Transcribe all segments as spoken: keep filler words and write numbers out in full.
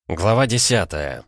Глава десятая.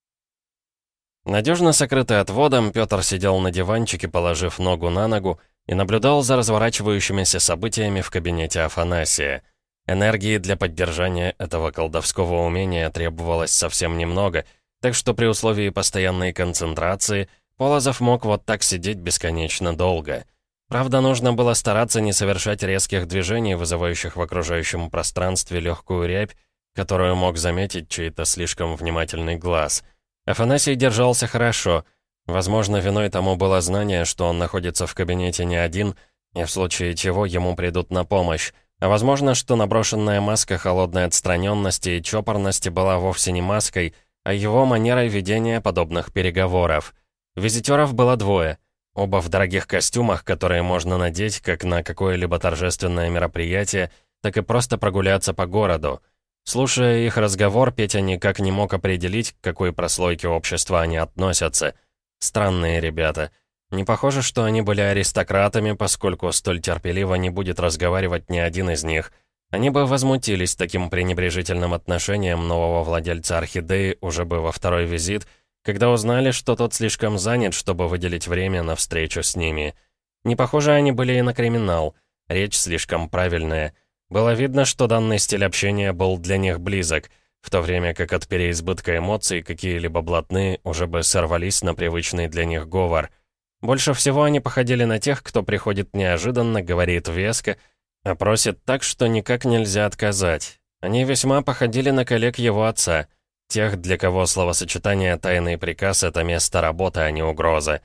Надежно сокрытый отводом, Пётр сидел на диванчике, положив ногу на ногу, и наблюдал за разворачивающимися событиями в кабинете Афанасия. Энергии для поддержания этого колдовского умения требовалось совсем немного, так что при условии постоянной концентрации Полозов мог вот так сидеть бесконечно долго. Правда, нужно было стараться не совершать резких движений, вызывающих в окружающем пространстве легкую рябь, которую мог заметить чей-то слишком внимательный глаз. Афанасий держался хорошо. Возможно, виной тому было знание, что он находится в кабинете не один, и в случае чего ему придут на помощь. А возможно, что наброшенная маска холодной отстраненности и чопорности была вовсе не маской, а его манерой ведения подобных переговоров. Визитеров было двое. Оба в дорогих костюмах, которые можно надеть как на какое-либо торжественное мероприятие, так и просто прогуляться по городу. Слушая их разговор, Петя никак не мог определить, к какой прослойке общества они относятся. Странные ребята. Не похоже, что они были аристократами, поскольку столь терпеливо не будет разговаривать ни один из них. Они бы возмутились таким пренебрежительным отношением нового владельца орхидеи уже бы во второй визит, когда узнали, что тот слишком занят, чтобы выделить время на встречу с ними. Не похоже они были и на криминал. Речь слишком правильная. Было видно, что данный стиль общения был для них близок, в то время как от переизбытка эмоций какие-либо блатные уже бы сорвались на привычный для них говор. Больше всего они походили на тех, кто приходит неожиданно, говорит веско, а просит так, что никак нельзя отказать. Они весьма походили на коллег его отца, тех, для кого словосочетание «тайный приказ» — это место работы, а не угроза.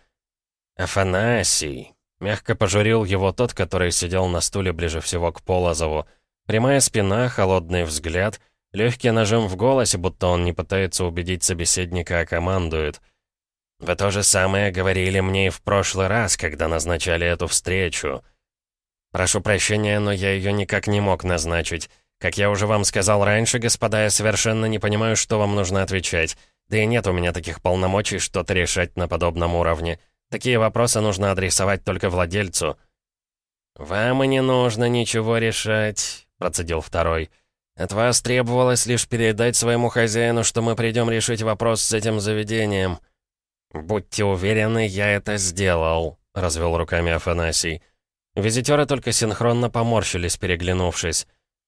«Афанасий», — мягко пожурил его тот, который сидел на стуле ближе всего к Полозову. Прямая спина, холодный взгляд, легкий нажим в голосе, будто он не пытается убедить собеседника, а командует. «Вы то же самое говорили мне и в прошлый раз, когда назначали эту встречу. Прошу прощения, но я ее никак не мог назначить. Как я уже вам сказал раньше, господа, я совершенно не понимаю, что вам нужно отвечать. Да и нет у меня таких полномочий что-то решать на подобном уровне. Такие вопросы нужно адресовать только владельцу». «Вам и не нужно ничего решать», — процедил второй. «От вас требовалось лишь передать своему хозяину, что мы придем решить вопрос с этим заведением». «Будьте уверены, я это сделал», — развел руками Афанасий. Визитеры только синхронно поморщились, переглянувшись.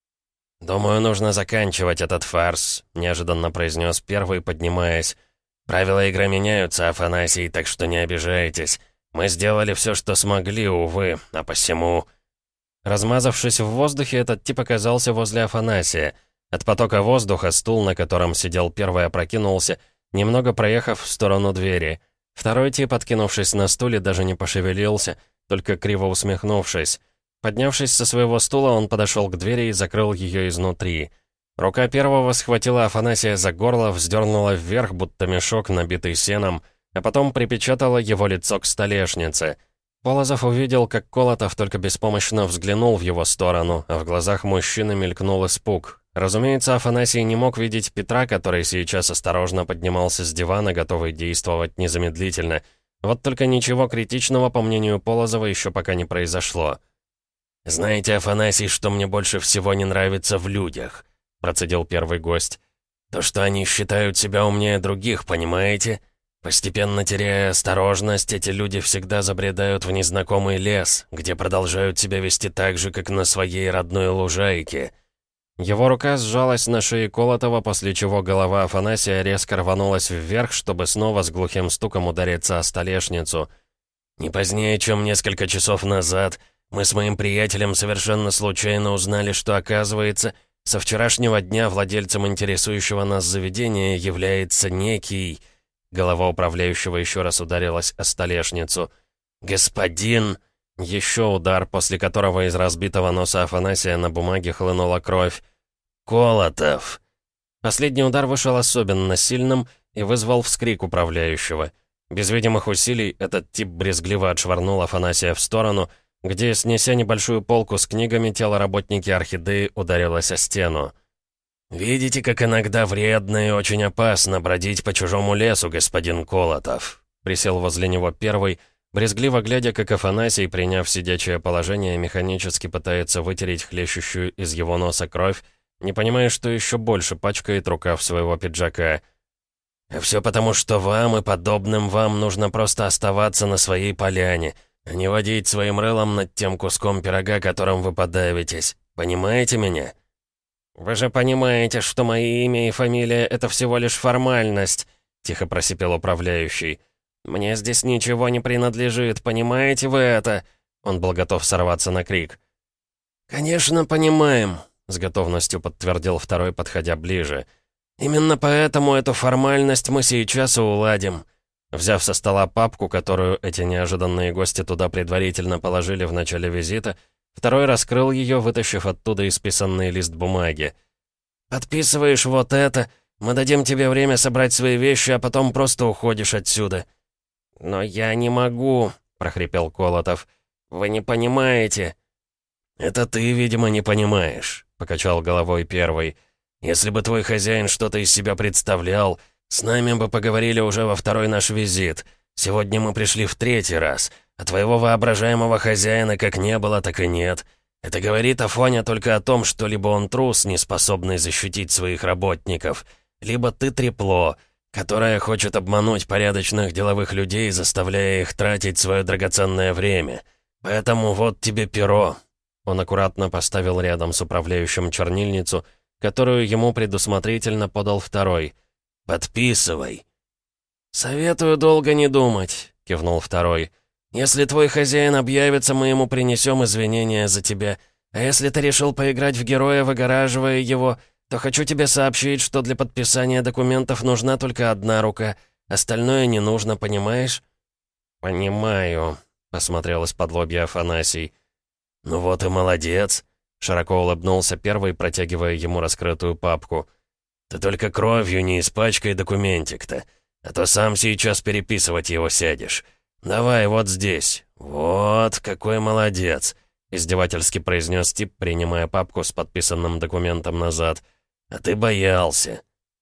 «Думаю, нужно заканчивать этот фарс», — неожиданно произнес первый, поднимаясь. «Правила игры меняются, Афанасий, так что не обижайтесь. Мы сделали все, что смогли, увы, а посему...» Размазавшись в воздухе, этот тип оказался возле Афанасия. От потока воздуха стул, на котором сидел первый, опрокинулся, немного проехав в сторону двери. Второй тип, откинувшись на стуле, даже не пошевелился, только криво усмехнувшись. Поднявшись со своего стула, он подошел к двери и закрыл ее изнутри. Рука первого схватила Афанасия за горло, вздернула вверх, будто мешок, набитый сеном, а потом припечатала его лицо к столешнице. Полозов увидел, как Колотов только беспомощно взглянул в его сторону, а в глазах мужчины мелькнул испуг. Разумеется, Афанасий не мог видеть Петра, который сейчас осторожно поднимался с дивана, готовый действовать незамедлительно. Вот только ничего критичного, по мнению Полозова, еще пока не произошло. «Знаете, Афанасий, что мне больше всего не нравится в людях?» — процедил первый гость. «То, что они считают себя умнее других, понимаете? Постепенно теряя осторожность, эти люди всегда забредают в незнакомый лес, где продолжают себя вести так же, как на своей родной лужайке». Его рука сжалась на шее Колотова, после чего голова Афанасия резко рванулась вверх, чтобы снова с глухим стуком удариться о столешницу. «Не позднее, чем несколько часов назад, мы с моим приятелем совершенно случайно узнали, что, оказывается, со вчерашнего дня владельцем интересующего нас заведения является некий...» Голова управляющего еще раз ударилась о столешницу. «Господин...» Еще удар, после которого из разбитого носа Афанасия на бумаге хлынула кровь. «Колотов!» Последний удар вышел особенно сильным и вызвал вскрик управляющего. Без видимых усилий этот тип брезгливо отшвырнул Афанасия в сторону, где, снеся небольшую полку с книгами, тело работники орхидеи ударилось о стену. «Видите, как иногда вредно и очень опасно бродить по чужому лесу, господин Колотов?» Присел возле него первый, брезгливо глядя, как Афанасий, приняв сидячее положение, механически пытается вытереть хлещущую из его носа кровь не понимая, что еще больше пачкает рукав своего пиджака. «А все потому, что вам и подобным вам нужно просто оставаться на своей поляне, а не водить своим рылом над тем куском пирога, которым вы подавитесь. Понимаете меня?» «Вы же понимаете, что мои имя и фамилия — это всего лишь формальность», — тихо просипел управляющий. «Мне здесь ничего не принадлежит, понимаете вы это?» Он был готов сорваться на крик. «Конечно, понимаем», — с готовностью подтвердил второй, подходя ближе. «Именно поэтому эту формальность мы сейчас и уладим». Взяв со стола папку, которую эти неожиданные гости туда предварительно положили в начале визита, второй раскрыл ее, вытащив оттуда исписанный лист бумаги. «Подписываешь вот это, мы дадим тебе время собрать свои вещи, а потом просто уходишь отсюда». «Но я не могу», — прохрипел Колотов. «Вы не понимаете». «Это ты, видимо, не понимаешь», — покачал головой первый. «Если бы твой хозяин что-то из себя представлял, с нами бы поговорили уже во второй наш визит. Сегодня мы пришли в третий раз, а твоего воображаемого хозяина как не было, так и нет. Это говорит Афоня только о том, что либо он трус, не способный защитить своих работников, либо ты трепло, которое хочет обмануть порядочных деловых людей, заставляя их тратить свое драгоценное время. Поэтому вот тебе перо». Он аккуратно поставил рядом с управляющим чернильницу, которую ему предусмотрительно подал второй. «Подписывай». «Советую долго не думать», — кивнул второй. «Если твой хозяин объявится, мы ему принесем извинения за тебя. А если ты решил поиграть в героя, выгораживая его, то хочу тебе сообщить, что для подписания документов нужна только одна рука. Остальное не нужно, понимаешь?» «Понимаю», — посмотрел из-под лобья Афанасий. «Ну вот и молодец», — широко улыбнулся первый, протягивая ему раскрытую папку. «Ты только кровью не испачкай документик-то, а то сам сейчас переписывать его сядешь. Давай вот здесь. Вот, какой молодец», — издевательски произнес тип, принимая папку с подписанным документом назад. «А ты боялся».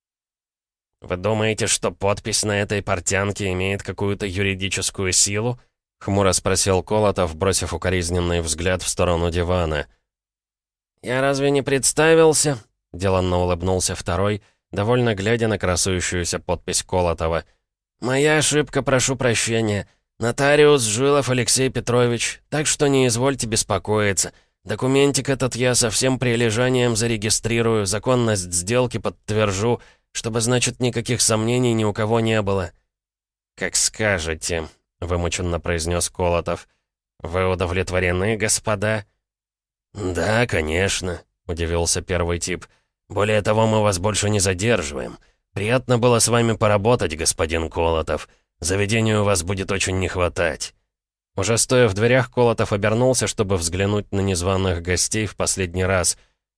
«Вы думаете, что подпись на этой портянке имеет какую-то юридическую силу?» — хмуро спросил Колотов, бросив укоризненный взгляд в сторону дивана. «Я разве не представился?» — деланно улыбнулся второй, довольно глядя на красующуюся подпись Колотова. «Моя ошибка, прошу прощения. Нотариус Жилов Алексей Петрович, так что не извольте беспокоиться. Документик этот я со всем прилежанием зарегистрирую, законность сделки подтвержу, чтобы, значит, никаких сомнений ни у кого не было». «Как скажете», — вымученно произнес Колотов. «Вы удовлетворены, господа?» «Да, конечно», — удивился первый тип. «Более того, мы вас больше не задерживаем. Приятно было с вами поработать, господин Колотов. Заведению вас будет очень не хватать». Уже стоя в дверях, Колотов обернулся, чтобы взглянуть на незваных гостей в последний раз.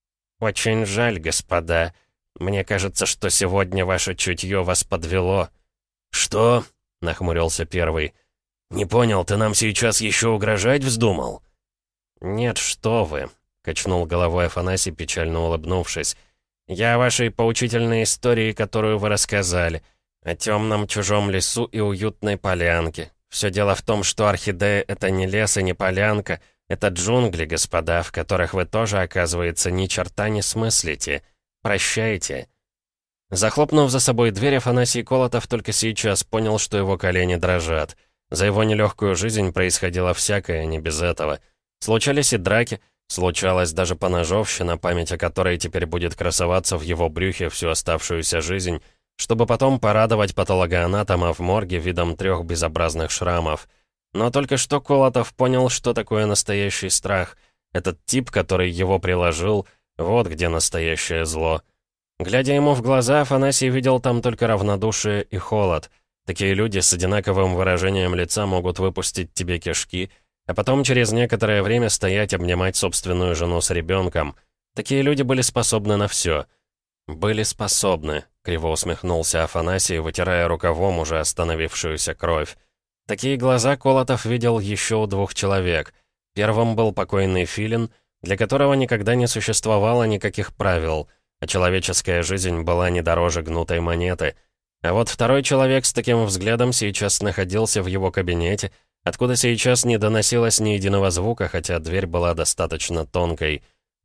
«Очень жаль, господа. Мне кажется, что сегодня ваше чутье вас подвело». «Что?» — нахмурился первый. «Не понял, ты нам сейчас еще угрожать вздумал?» «Нет, что вы», — качнул головой Афанасий, печально улыбнувшись. «Я о вашей поучительной истории, которую вы рассказали, о темном чужом лесу и уютной полянке. Все дело в том, что орхидея — это не лес и не полянка, это джунгли, господа, в которых вы тоже, оказывается, ни черта не смыслите. Прощайте». Захлопнув за собой дверь, Афанасий Колотов только сейчас понял, что его колени дрожат. За его нелегкую жизнь происходило всякое, не без этого. Случались и драки, случалась даже поножовщина, память о которой теперь будет красоваться в его брюхе всю оставшуюся жизнь, чтобы потом порадовать патологоанатома в морге видом трех безобразных шрамов. Но только что Колотов понял, что такое настоящий страх. Этот тип, который его приложил, вот где настоящее зло. Глядя ему в глаза, Афанасий видел там только равнодушие и холод. Такие люди с одинаковым выражением лица могут выпустить тебе кишки, а потом через некоторое время стоять, обнимать собственную жену с ребенком. Такие люди были способны на все. «Были способны», — криво усмехнулся Афанасий, вытирая рукавом уже остановившуюся кровь. Такие глаза Колотов видел еще у двух человек. Первым был покойный Филин, для которого никогда не существовало никаких правил, а человеческая жизнь была не дороже гнутой монеты. А вот второй человек с таким взглядом сейчас находился в его кабинете, откуда сейчас не доносилось ни единого звука, хотя дверь была достаточно тонкой.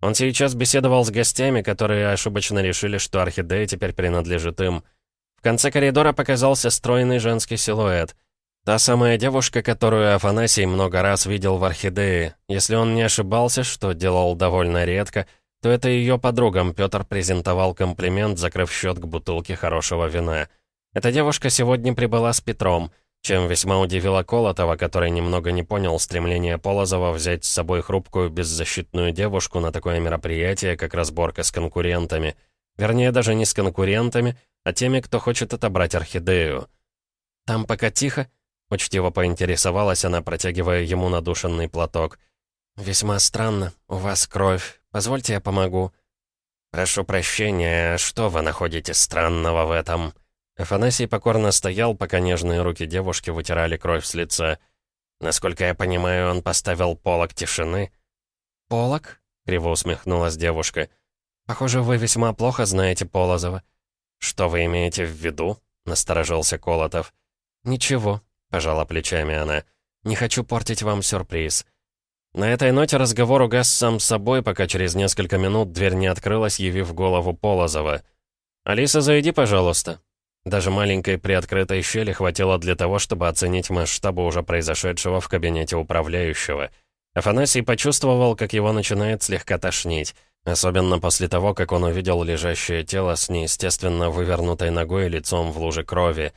Он сейчас беседовал с гостями, которые ошибочно решили, что орхидея теперь принадлежит им. В конце коридора показался стройный женский силуэт. Та самая девушка, которую Афанасий много раз видел в орхидее. Если он не ошибался, что делал довольно редко, то это ее подругам Петр презентовал комплимент, закрыв счет к бутылке хорошего вина. Эта девушка сегодня прибыла с Петром, чем весьма удивила Колотова, который немного не понял стремления Полозова взять с собой хрупкую беззащитную девушку на такое мероприятие, как разборка с конкурентами. Вернее, даже не с конкурентами, а теми, кто хочет отобрать орхидею. «Там пока тихо?» — учтиво поинтересовалась она, протягивая ему надушенный платок. «Весьма странно. У вас кровь. Позвольте, я помогу». «Прошу прощения, что вы находите странного в этом?» Афанасий покорно стоял, пока нежные руки девушки вытирали кровь с лица. «Насколько я понимаю, он поставил полог тишины». «Полог?» — криво усмехнулась девушка. «Похоже, вы весьма плохо знаете Полозова». «Что вы имеете в виду?» — насторожился Колотов. «Ничего», — пожала плечами она. «Не хочу портить вам сюрприз». На этой ноте разговор угас сам собой, пока через несколько минут дверь не открылась, явив голову Полозова. «Алиса, зайди, пожалуйста». Даже маленькой приоткрытой щели хватило для того, чтобы оценить масштабы уже произошедшего в кабинете управляющего. Афанасий почувствовал, как его начинает слегка тошнить, особенно после того, как он увидел лежащее тело с неестественно вывернутой ногой и лицом в луже крови.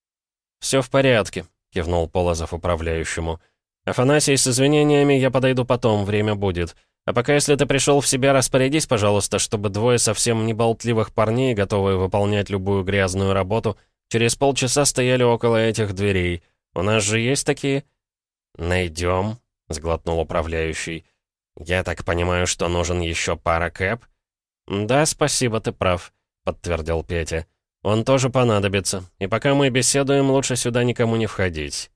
«Все в порядке», — кивнул Полозов управляющему. «Афанасий, с извинениями я подойду потом, время будет. А пока, если ты пришел в себя, распорядись, пожалуйста, чтобы двое совсем неболтливых парней, готовые выполнять любую грязную работу, через полчаса стояли около этих дверей. У нас же есть такие?» «Найдем», — сглотнул управляющий. «Я так понимаю, что нужен еще пара кэп?» «Да, спасибо, ты прав», — подтвердил Петя. «Он тоже понадобится. И пока мы беседуем, лучше сюда никому не входить».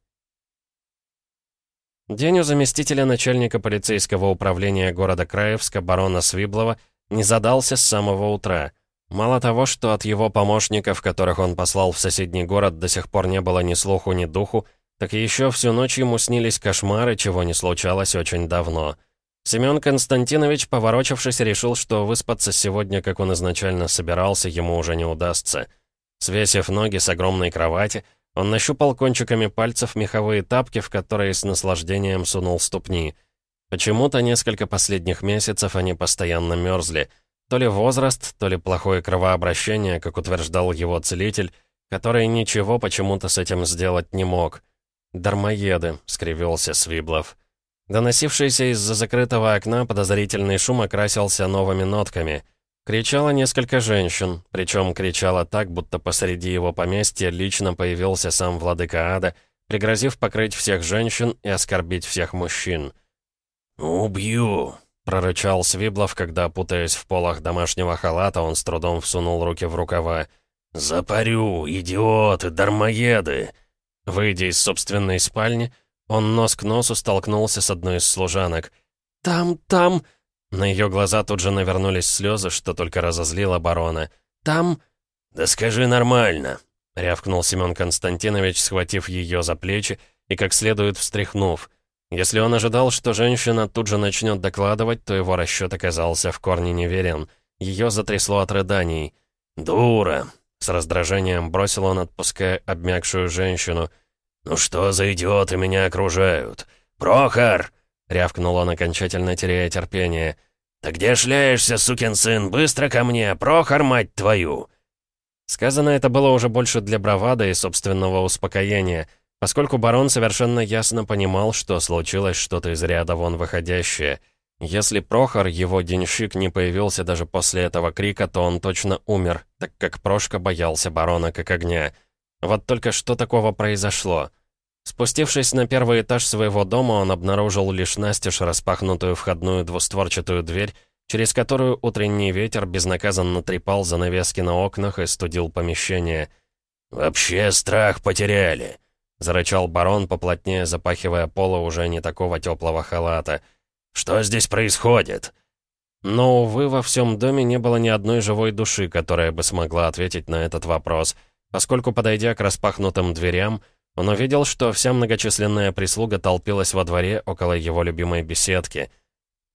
День у заместителя начальника полицейского управления города Краевска барона Свиблова не задался с самого утра. Мало того, что от его помощников, которых он послал в соседний город, до сих пор не было ни слуху, ни духу, так еще всю ночь ему снились кошмары, чего не случалось очень давно. Семен Константинович, поворочившись, решил, что выспаться сегодня, как он изначально собирался, ему уже не удастся. Свесив ноги с огромной кровати, он нащупал кончиками пальцев меховые тапки, в которые с наслаждением сунул ступни. Почему-то несколько последних месяцев они постоянно мерзли. То ли возраст, то ли плохое кровообращение, как утверждал его целитель, который ничего почему-то с этим сделать не мог. «Дармоеды», — скривился Свиблов. Доносившийся из-за закрытого окна подозрительный шум окрасился новыми нотками. Кричало несколько женщин, причем кричало так, будто посреди его поместья лично появился сам владыка ада, пригрозив покрыть всех женщин и оскорбить всех мужчин. «Убью!» — прорычал Свиблов, когда, путаясь в полах домашнего халата, он с трудом всунул руки в рукава. «Запарю, идиоты, дармоеды!» Выйдя из собственной спальни, он нос к носу столкнулся с одной из служанок. «Там, там...» На ее глаза тут же навернулись слезы, что только разозлило барона. «Там...» «Да скажи нормально», — рявкнул Семен Константинович, схватив ее за плечи и как следует встряхнув. Если он ожидал, что женщина тут же начнет докладывать, то его расчет оказался в корне неверен. Ее затрясло от рыданий. «Дура!» — с раздражением бросил он, отпуская обмякшую женщину. «Ну что за идиоты меня окружают? Прохор!» — рявкнул он, окончательно теряя терпение. «Ты где шляешься, сукин сын? Быстро ко мне! Прохор, мать твою!» Сказано это было уже больше для бравады и собственного успокоения, поскольку барон совершенно ясно понимал, что случилось что-то из ряда вон выходящее. Если Прохор, его денщик, не появился даже после этого крика, то он точно умер, так как Прошка боялся барона как огня. Вот только что такого произошло? Спустившись на первый этаж своего дома, он обнаружил лишь настежь распахнутую входную двустворчатую дверь, через которую утренний ветер безнаказанно трепал занавески на окнах и студил помещение. «Вообще страх потеряли», — зарычал барон, поплотнее запахивая поло уже не такого теплого халата. «Что здесь происходит?» Но, увы, во всем доме не было ни одной живой души, которая бы смогла ответить на этот вопрос, поскольку, подойдя к распахнутым дверям, он увидел, что вся многочисленная прислуга толпилась во дворе около его любимой беседки.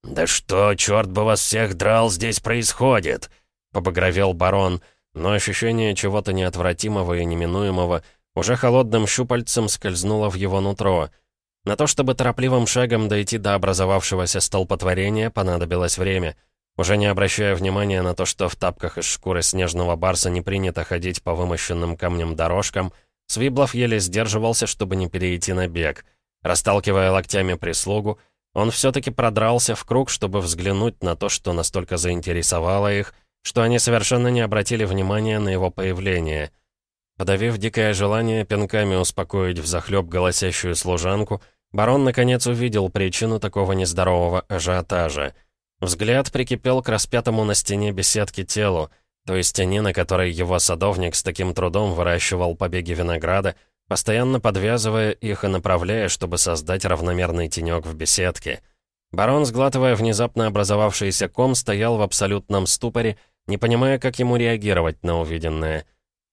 «Да что, черт бы вас всех драл, здесь происходит?» — побагровел барон, но ощущение чего-то неотвратимого и неминуемого уже холодным щупальцем скользнуло в его нутро. На то, чтобы торопливым шагом дойти до образовавшегося столпотворения, понадобилось время. Уже не обращая внимания на то, что в тапках из шкуры снежного барса не принято ходить по вымощенным камнем дорожкам, Свиблов еле сдерживался, чтобы не перейти на бег. Расталкивая локтями прислугу, он все-таки продрался в круг, чтобы взглянуть на то, что настолько заинтересовало их, что они совершенно не обратили внимания на его появление. Подавив дикое желание пинками успокоить взахлеб голосящую служанку, барон наконец увидел причину такого нездорового ажиотажа. Взгляд прикипел к распятому на стене беседки телу, той стене, на которой его садовник с таким трудом выращивал побеги винограда, постоянно подвязывая их и направляя, чтобы создать равномерный тенек в беседке. Барон, сглатывая внезапно образовавшийся ком, стоял в абсолютном ступоре, не понимая, как ему реагировать на увиденное.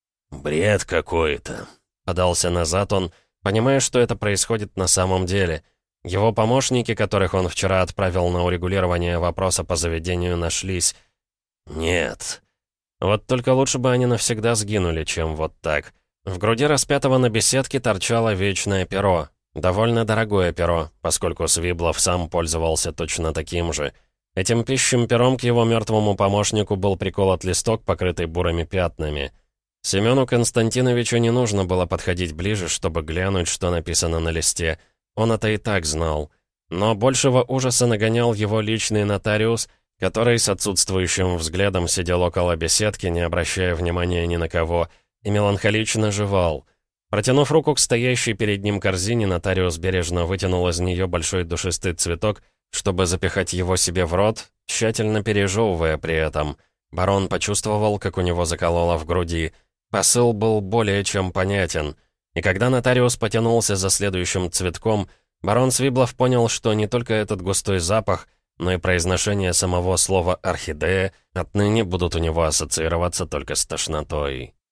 «Бред какой-то», — подался назад он, понимая, что это происходит на самом деле. Его помощники, которых он вчера отправил на урегулирование вопроса по заведению, нашлись. «Нет». Вот только лучше бы они навсегда сгинули, чем вот так. В груди распятого на беседке торчало вечное перо. Довольно дорогое перо, поскольку Свиблов сам пользовался точно таким же. Этим пищим пером к его мертвому помощнику был приколот листок, покрытый бурыми пятнами. Семену Константиновичу не нужно было подходить ближе, чтобы глянуть, что написано на листе. Он это и так знал. Но большего ужаса нагонял его личный нотариус, который с отсутствующим взглядом сидел около беседки, не обращая внимания ни на кого, и меланхолично жевал. Протянув руку к стоящей перед ним корзине, нотариус бережно вытянул из нее большой душистый цветок, чтобы запихать его себе в рот, тщательно пережевывая при этом. Барон почувствовал, как у него закололо в груди. Посыл был более чем понятен. И когда нотариус потянулся за следующим цветком, барон Свиблов понял, что не только этот густой запах, но и произношение самого слова «орхидея» отныне будут у него ассоциироваться только с тошнотой.